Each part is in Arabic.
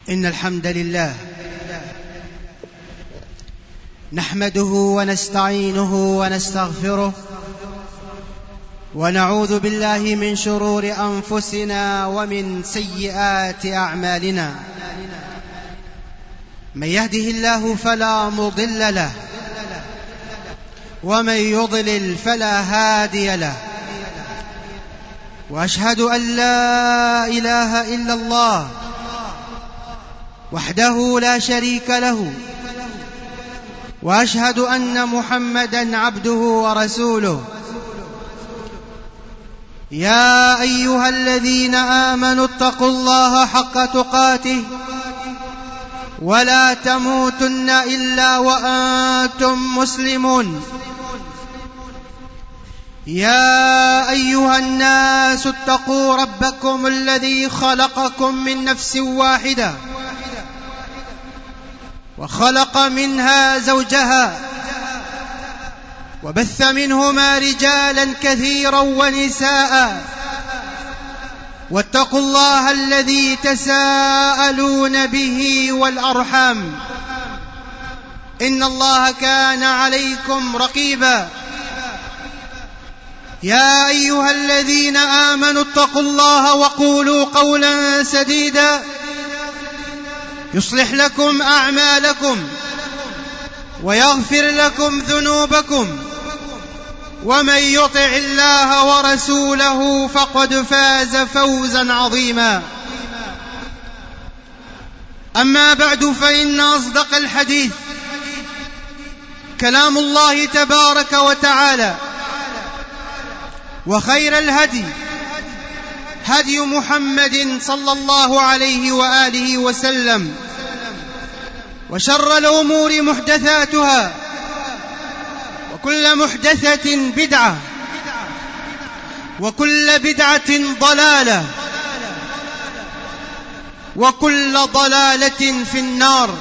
إن الحمد لله نحمده ونستعينه ونستغفره ونعوذ بالله من شرور أنفسنا ومن سيئات أعمالنا. من يهده الله فلا مضل له ومن يضلل فلا هادي له، وأشهد أن لا إله إلا الله وحده لا شريك له، وأشهد أن محمدًا عبده ورسوله. يا أيها الذين آمنوا اتقوا الله حق تقاته ولا تموتن إلا وأنتم مسلمون. يا أيها الناس اتقوا ربكم الذي خلقكم من نفس واحدة وخلق منها زوجها وبث منهما رجالا كثيرا ونساء، واتقوا الله الذي تساءلون به والأرحام إن الله كان عليكم رقيبا. يا أيها الذين آمنوا اتقوا الله وقولوا قولا سديدا يصلح لكم أعمالكم ويغفر لكم ذنوبكم، ومن يطع الله ورسوله فقد فاز فوزا عظيما. أما بعد، فإن أصدق الحديث كلام الله تبارك وتعالى، وخير الهدي هدي محمد صلى الله عليه وآله وسلم، وشر الأمور محدثاتها، وكل محدثة بدعة، وكل بدعة ضلالة، وكل ضلالة في النار.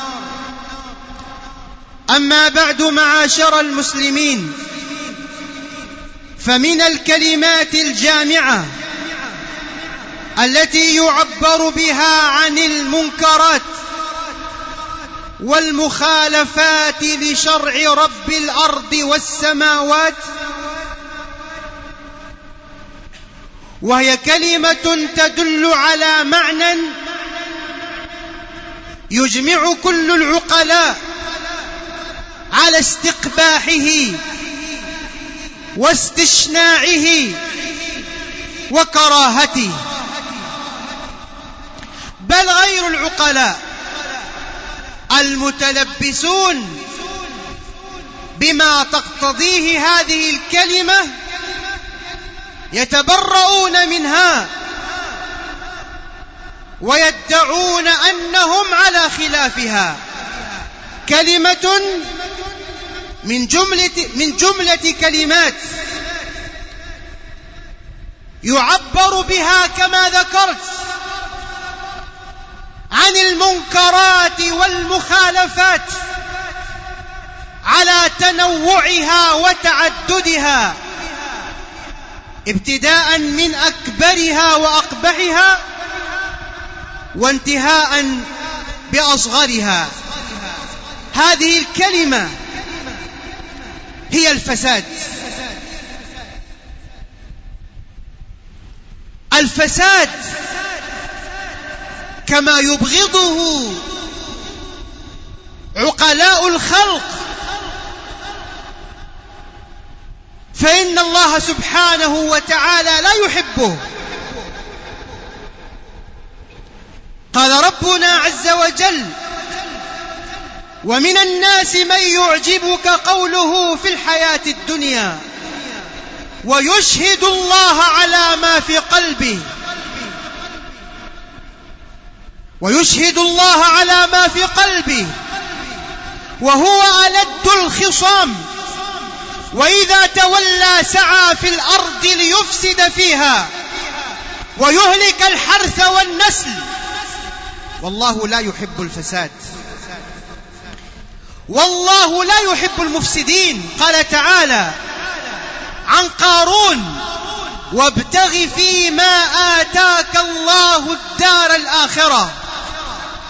أما بعد، معاشر المسلمين، فمن الكلمات الجامعة التي يعبر بها عن المنكرات والمخالفات لشرع رب الأرض والسماوات، وهي كلمة تدل على معنى يجمع كل العقلاء على استقباحه واستشناعه وكراهته، بل غير العقلاء المتلبسون بما تقتضيه هذه الكلمة يتبرؤون منها ويدعون أنهم على خلافها. كلمة من جملة كلمات يعبر بها كما ذكرت عن المنكرات والمخالفات على تنوعها وتعددها، ابتداء من أكبرها وأقبحها وانتهاء بأصغرها. هذه الكلمة هي الفساد. الفساد كما يبغضه عقلاء الخلق، فإن الله سبحانه وتعالى لا يحبه. قال ربنا عز وجل: ومن الناس من يعجبك قوله في الحياة الدنيا ويشهد الله على ما في قلبه وهو ألد الخصام، وإذا تولى سعى في الأرض ليفسد فيها ويهلك الحرث والنسل، والله لا يحب الفساد، والله لا يحب المفسدين. قال تعالى عن قارون: وابتغ فيما آتاك الله الدار الآخرة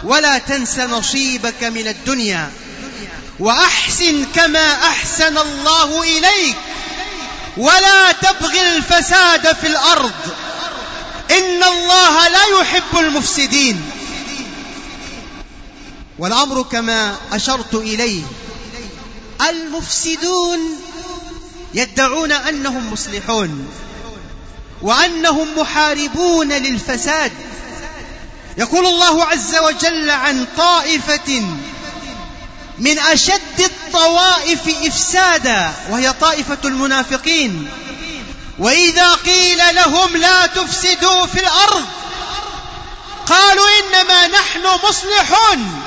ولا تنس نصيبك من الدنيا وأحسن كما أحسن الله إليك ولا تبغ الفساد في الأرض إن الله لا يحب المفسدين. والأمر كما أشرت إليه، المفسدون يدعون أنهم مصلحون وأنهم محاربون للفساد. يقول الله عز وجل عن طائفة من أشد الطوائف إفسادا وهي طائفة المنافقين: وإذا قيل لهم لا تفسدوا في الأرض قالوا إنما نحن مصلحون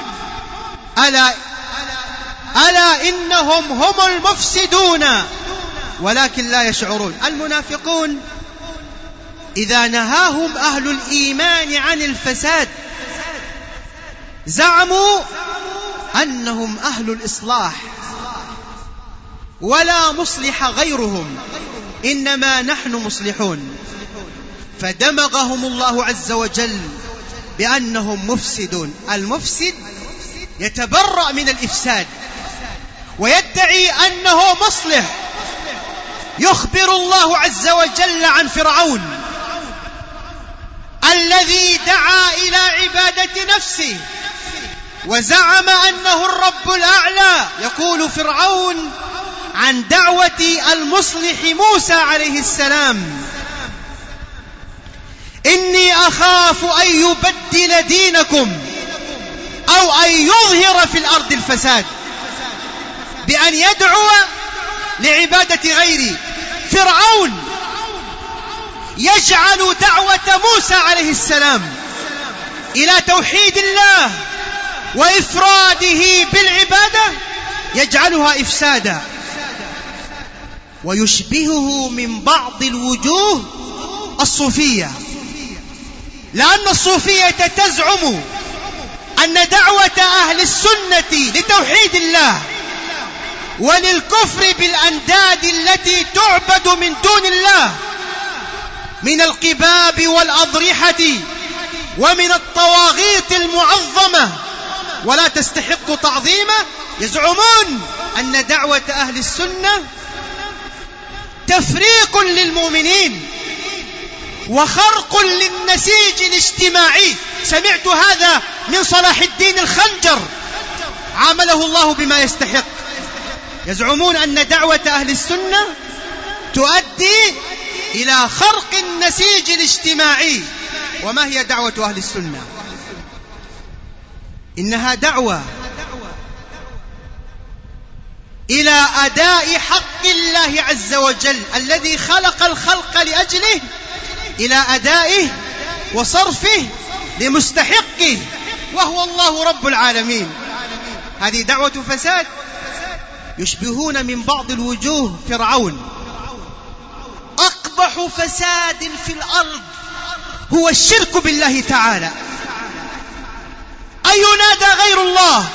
ألا إنهم هم المفسدون ولكن لا يشعرون. المنافقون إذا نهاهم أهل الإيمان عن الفساد زعموا أنهم أهل الإصلاح ولا مصلح غيرهم، إنما نحن مصلحون، فدمغهم الله عز وجل بأنهم مفسدون. المفسد يتبرأ من الإفساد ويدعي أنه مصلح. يخبر الله عز وجل عن فرعون الذي دعا إلى عبادة نفسه وزعم أنه الرب الأعلى. يقول فرعون عن دعوة المصلح موسى عليه السلام: إني أخاف أن يبدل دينكم أو أن يظهر في الأرض الفساد، بأن يدعو لعبادة غيري. فرعون يجعل دعوة موسى عليه السلام إلى توحيد الله وإفراده بالعبادة يجعلها إفسادا، ويشبهه من بعض الوجوه الصوفية، لأن الصوفية تزعم أن دعوة أهل السنة لتوحيد الله وللكفر بالأنداد التي تعبد من دون الله من القباب والأضرحة ومن الطواغيت المعظمة ولا تستحق تعظيمه، يزعمون أن دعوة أهل السنة تفريق للمؤمنين وخرق للنسيج الاجتماعي. سمعت هذا من صلاح الدين الخنجر عامله الله بما يستحق. يزعمون أن دعوة أهل السنة تؤدي إلى خرق النسيج الاجتماعي. وما هي دعوة أهل السنة؟ إنها دعوة إلى أداء حق الله عز وجل الذي خلق الخلق لأجله، إلى أدائه وصرفه لمستحقه وهو الله رب العالمين. هذه دعوة فساد. يشبهون من بعض الوجوه فرعون. أقبح فساد في الأرض هو الشرك بالله تعالى، أن ينادى غير الله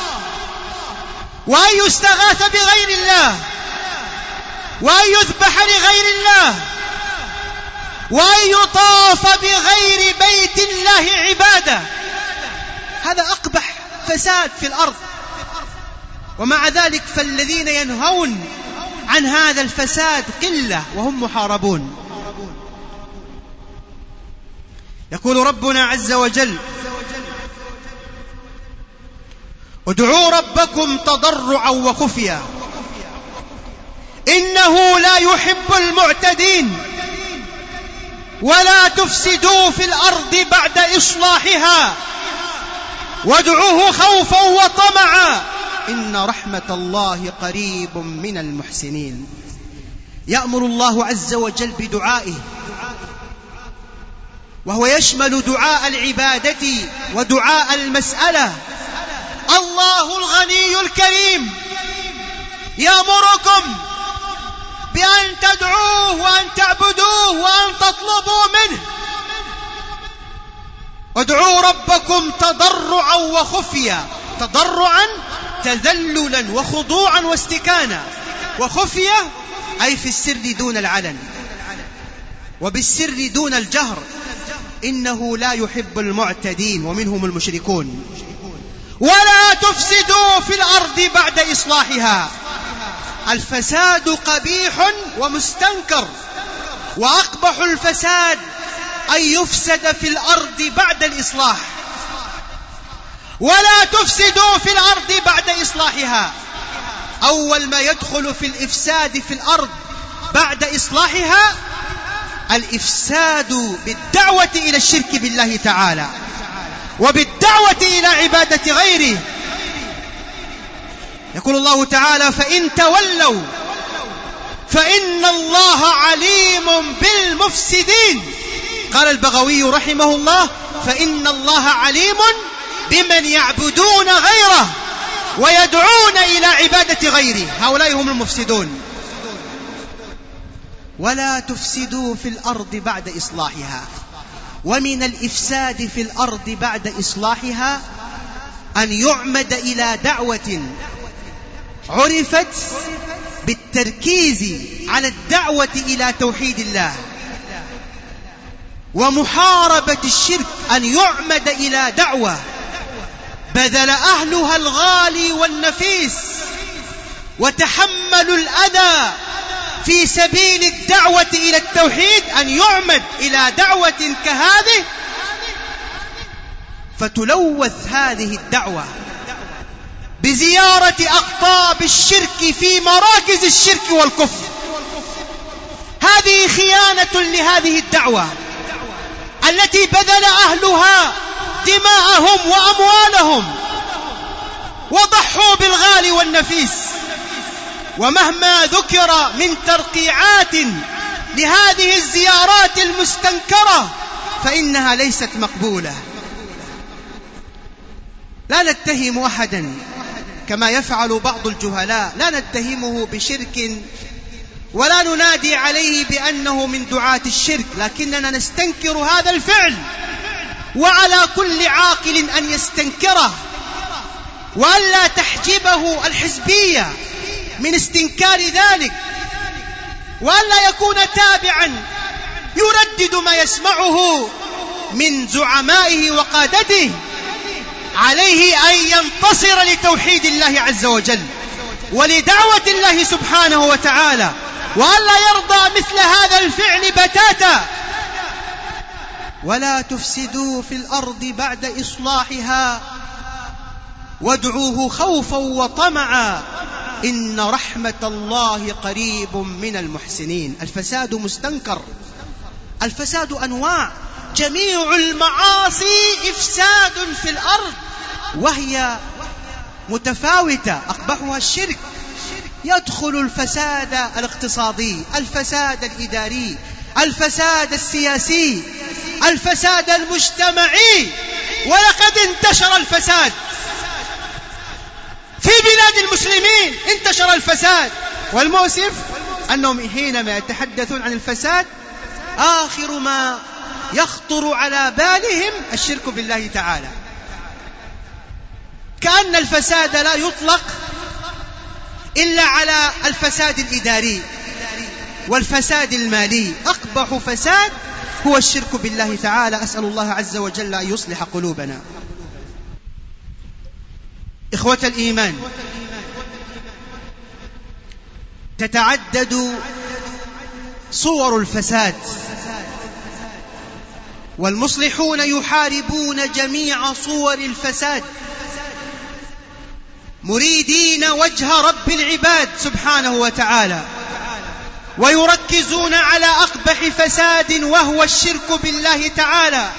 وأن يستغاث بغير الله وأن يذبح لغير الله وأن يطاف بغير بيت الله عبادة. هذا أقبح فساد في الأرض. ومع ذلك فالذين ينهون عن هذا الفساد قلة وهم محاربون. يقول ربنا عز وجل: ادعوا ربكم تضرعا وخفيا إنه لا يحب المعتدين ولا تفسدوا في الأرض بعد إصلاحها وادعوه خوفا وطمعا إن رحمة الله قريب من المحسنين. يأمر الله عز وجل بدعائه، وهو يشمل دعاء العبادة ودعاء المسألة. الله الغني الكريم يأمركم بأن تدعوه وأن تعبدوه وأن تطلبوا منه. ادعوا ربكم تضرعا وخفيا. تضرعا تذللا وخضوعا واستكانا، وخفية أي في السر دون العلن، وبالسر دون الجهر. إنه لا يحب المعتدين ومنهم المشركون. ولا تفسدوا في الأرض بعد إصلاحها. الفساد قبيح ومستنكر، وأقبح الفساد أن يفسد في الأرض بعد الإصلاح. ولا تفسدوا في الأرض بعد إصلاحها. أول ما يدخل في الإفساد في الأرض بعد إصلاحها الإفساد بالدعوة إلى الشرك بالله تعالى وبالدعوة إلى عبادة غيره. يقول الله تعالى: فإن تولوا فإن الله عليم بالمفسدين. قال البغوي رحمه الله: فإن الله عليم بمن يعبدون غيره ويدعون إلى عبادة غيره، هؤلاء هم المفسدون. ولا تفسدوا في الأرض بعد إصلاحها. ومن الإفساد في الأرض بعد إصلاحها أن يعمد إلى دعوة عرفت بالتركيز على الدعوة إلى توحيد الله ومحاربة الشرك. أن يعمد إلى دعوة بذل أهلها الغالي والنفيس وتحملوا الأذى في سبيل الدعوة إلى التوحيد. أن يعمد إلى دعوة كهذه فتلوث هذه الدعوة بزيارة أقطاب الشرك في مراكز الشرك والكفر. هذه خيانة لهذه الدعوة التي بذل أهلها دماءهم وأموالهم وضحوا بالغالي والنفيس. ومهما ذكر من ترقيعات لهذه الزيارات المستنكرة فإنها ليست مقبولة. لا نتهم أحدا كما يفعل بعض الجهلاء، لا نتهمه بشرك ولا ننادي عليه بأنه من دعاة الشرك، لكننا نستنكر هذا الفعل، وعلى كل عاقل أن يستنكره وألا تحجبه الحزبية من استنكار ذلك، وألا يكون تابعا يردد ما يسمعه من زعمائه وقادته. عليه أن ينتصر لتوحيد الله عز وجل ولدعوة الله سبحانه وتعالى، وألا يرضى مثل هذا الفعل بتاتا. ولا تفسدوا في الأرض بعد إصلاحها وادعوه خوفا وطمعا إن رحمة الله قريب من المحسنين. الفساد مستنكر، الفساد أنواع، جميع المعاصي إفساد في الأرض وهي متفاوتة. أقبحها الشرك، يدخل الفساد الاقتصادي، الفساد الإداري، الفساد السياسي، الفساد المجتمعي. ولقد انتشر الفساد في بلاد المسلمين، انتشر الفساد. والمؤسف أنهم حينما يتحدثون عن الفساد آخر ما يخطر على بالهم الشرك بالله تعالى، كأن الفساد لا يطلق إلا على الفساد الإداري والفساد المالي. أقبح فساد هو الشرك بالله تعالى. أسأل الله عز وجل أن يصلح قلوبنا. إخوة الإيمان، تتعدد صور الفساد، والمصلحون يحاربون جميع صور الفساد مريدين وجه رب العباد سبحانه وتعالى، ويركزون على أقبح فساد وهو الشرك بالله تعالى.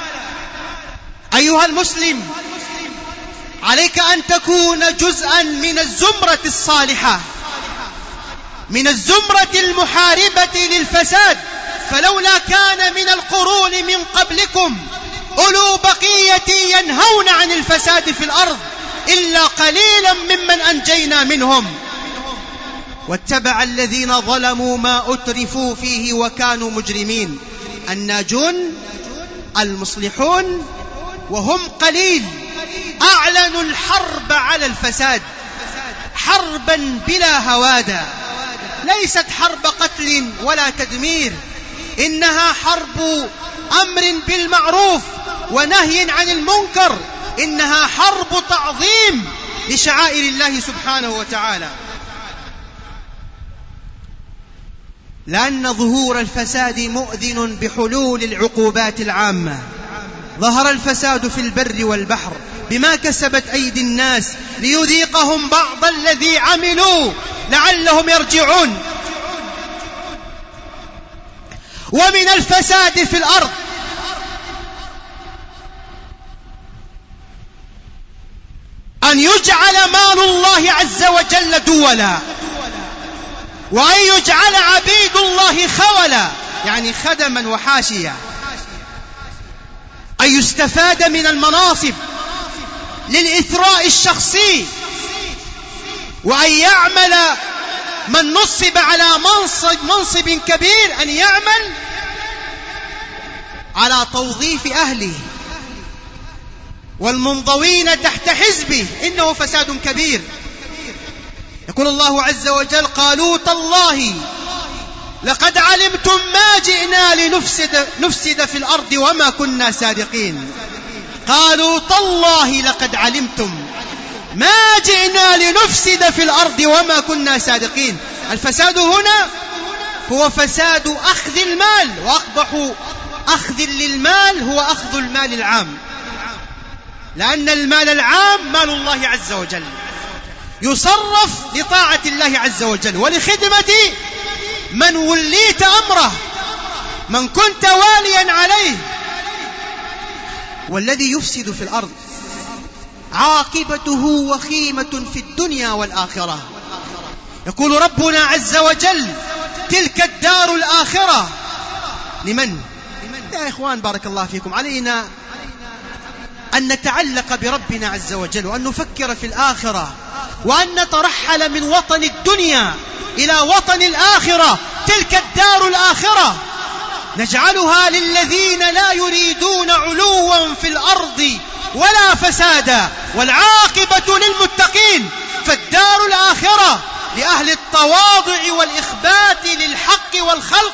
أيها المسلم، عليك أن تكون جزءا من الزمرة الصالحة، من الزمرة المحاربة للفساد. فلولا كان من القرون من قبلكم أولو بقية ينهون عن الفساد في الأرض إلا قليلا ممن أنجينا منهم واتبع الذين ظلموا ما أترفوا فيه وكانوا مجرمين. الناجون المصلحون وهم قليل أعلنوا الحرب على الفساد حربا بلا هوادة، ليست حرب قتل ولا تدمير، إنها حرب أمر بالمعروف ونهي عن المنكر، إنها حرب تعظيم لشعائر الله سبحانه وتعالى. لأن ظهور الفساد مؤذن بحلول العقوبات العامة. ظهر الفساد في البر والبحر بما كسبت أيدي الناس ليذيقهم بعض الذي عملوا لعلهم يرجعون. ومن الفساد في الأرض أن يجعل مال الله عز وجل دولا، وأن يجعل عبيد الله خولا، يعني خدما وحاشية، أن يستفاد من المناصب للإثراء الشخصي، وأن يعمل من نصب على منصب كبير أن يعمل على توظيف أهله والمنضوين تحت حزبه، إنه فساد كبير. يقول الله عز وجل: قالوا تالله لقد علمتم ما جئنا لنفسد في الأرض وما كنا سارقين. قالوا تالله لقد علمتم ما جئنا لنفسد في الأرض وما كنا سارقين. الفساد هنا هو فساد أخذ المال، وأقبح أخذ للمال هو أخذ المال العام، لأن المال العام مال الله عز وجل يصرف لطاعة الله عز وجل ولخدمة من وليت أمره، من كنت واليا عليه. والذي يفسد في الأرض عاقبته وخيمة في الدنيا والآخرة. يقول ربنا عز وجل: تلك الدار الآخرة لمن؟ يا إخوان بارك الله فيكم، علينا أن نتعلق بربنا عز وجل، وأن نفكر في الآخرة، وأن نترحل من وطن الدنيا إلى وطن الآخرة. تلك الدار الآخرة نجعلها للذين لا يريدون علوا في الأرض ولا فسادا، والعاقبة للمتقين. فالدار الآخرة لأهل التواضع والإخبات للحق والخلق،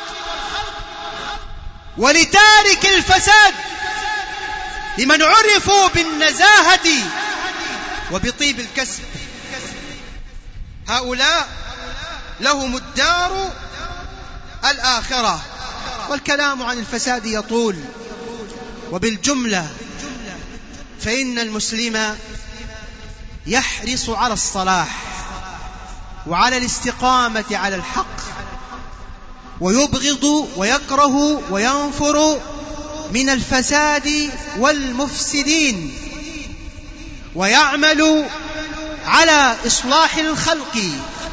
ولتارك الفساد لمن عرفوا بالنزاهة وبطيب الكسب. هؤلاء لهم الدار الآخرة. والكلام عن الفساد يطول، وبالجملة فإن المسلم يحرص على الصلاح وعلى الاستقامة على الحق، ويبغض ويكره وينفر من الفساد والمفسدين، ويعمل على إصلاح الخلق.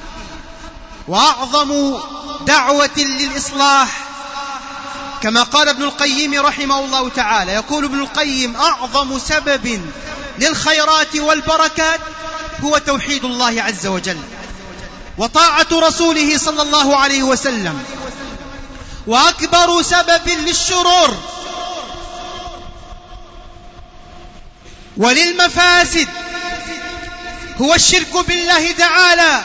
وأعظم دعوة للإصلاح كما قال ابن القيم رحمه الله تعالى، يقول ابن القيم: أعظم سبب للخيرات والبركات هو توحيد الله عز وجل وطاعة رسوله صلى الله عليه وسلم. وأكبر سبب للشرور وللمفاسد هو الشرك بالله تعالى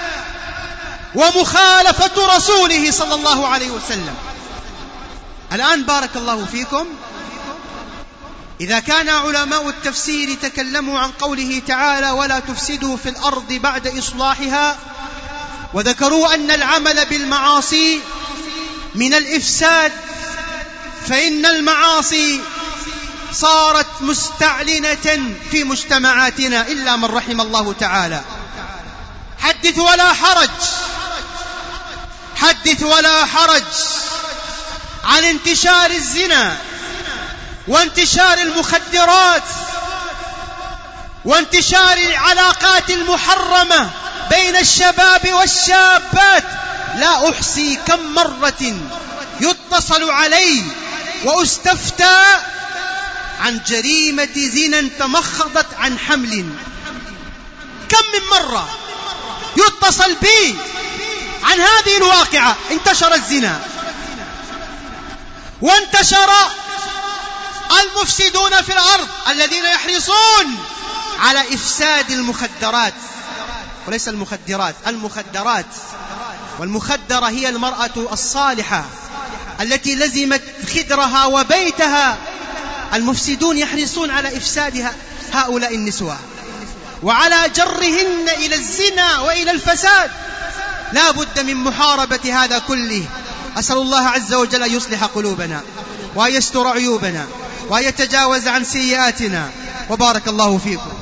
ومخالفة رسوله صلى الله عليه وسلم. الآن بارك الله فيكم، إذا كان علماء التفسير تكلموا عن قوله تعالى: ولا تفسدوا في الأرض بعد إصلاحها، وذكروا أن العمل بالمعاصي من الإفساد، فإن المعاصي صارت مستعلنة في مجتمعاتنا إلا من رحم الله تعالى. حدث ولا حرج، حدث ولا حرج عن انتشار الزنا وانتشار المخدرات وانتشار العلاقات المحرمة بين الشباب والشابات. لا أحصي كم مرة يتصل علي وأستفتى عن جريمة زنا تمخضت عن حمل. كم من مرة يتصل بي عن هذه الواقعة. انتشر الزنا وانتشر المفسدون في الأرض الذين يحرصون على إفساد المخدرات، وليس المخدرات، المخدرات. والمخدرة هي المرأة الصالحة التي لزمت خدرها وبيتها، المفسدون يحرصون على إفسادها هؤلاء النسوة وعلى جرهن إلى الزنا وإلى الفساد. لا بد من محاربة هذا كله. أسأل الله عز وجل أن يصلح قلوبنا وأن يستر عيوبنا وأن يتجاوز عن سيئاتنا، وبارك الله فيكم.